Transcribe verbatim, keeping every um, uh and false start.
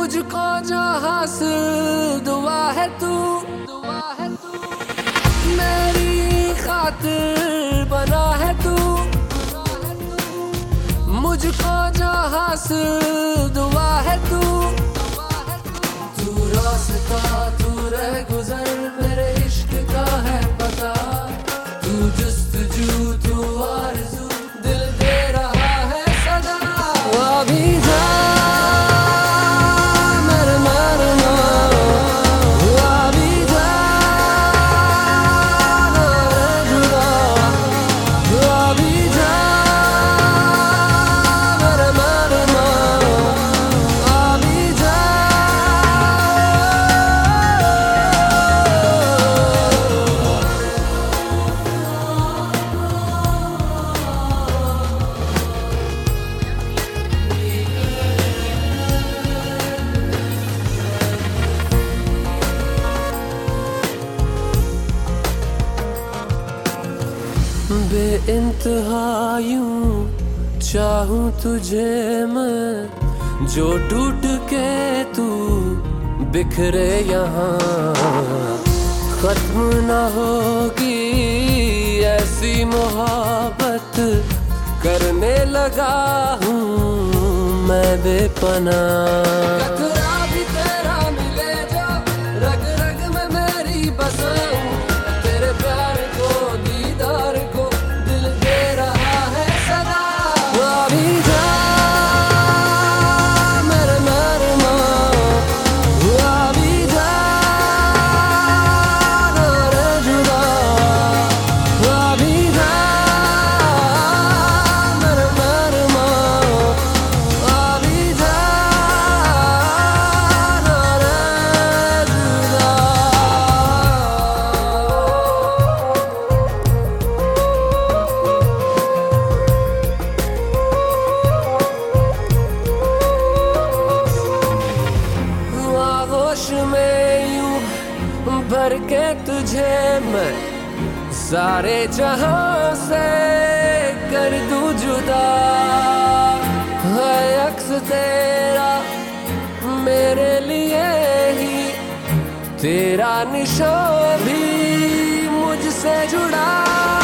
मुझको जो हासिल दुआ है तू, दुआ है तू, मेरी खातिर बना है तू, मुझको जो हासिल दुआ है तू, तू रास्ता तू रह गुजर मेरे इश्क का है पता, तू जुस्तजू तू आरज़ू दिल दे रहा है सदा। वो अभी जा मेरे मरना, वो अभी जा मेरे जुदा, वो अभी जा मेरे मरना, अभी जा। बेइंतहा यूं चाहूं तुझे मैं, जो टूट के तू बिखरे यहाँ, खत्म न होगी ऐसी मोहब्बत, करने लगा हूँ मैं बेपनाह। कतरा भी तेरा मिले जो रग रग में मेरी बसाऊं, तेरे प्यार को दीदार को दिल दे रहा है सदा। वो अभी जा मेरे मरना, वो अभी जा मेरे जुदा, वो अभी जा मेरे मरना, अभी जा मेरे जुदा। आगोश में यूं भर के तुझे मैं, सारे जहां से कर दूं जुदा, है अक्स तेरा मेरे लिए ही, तेरा निशान भी मुझसे जुड़ा।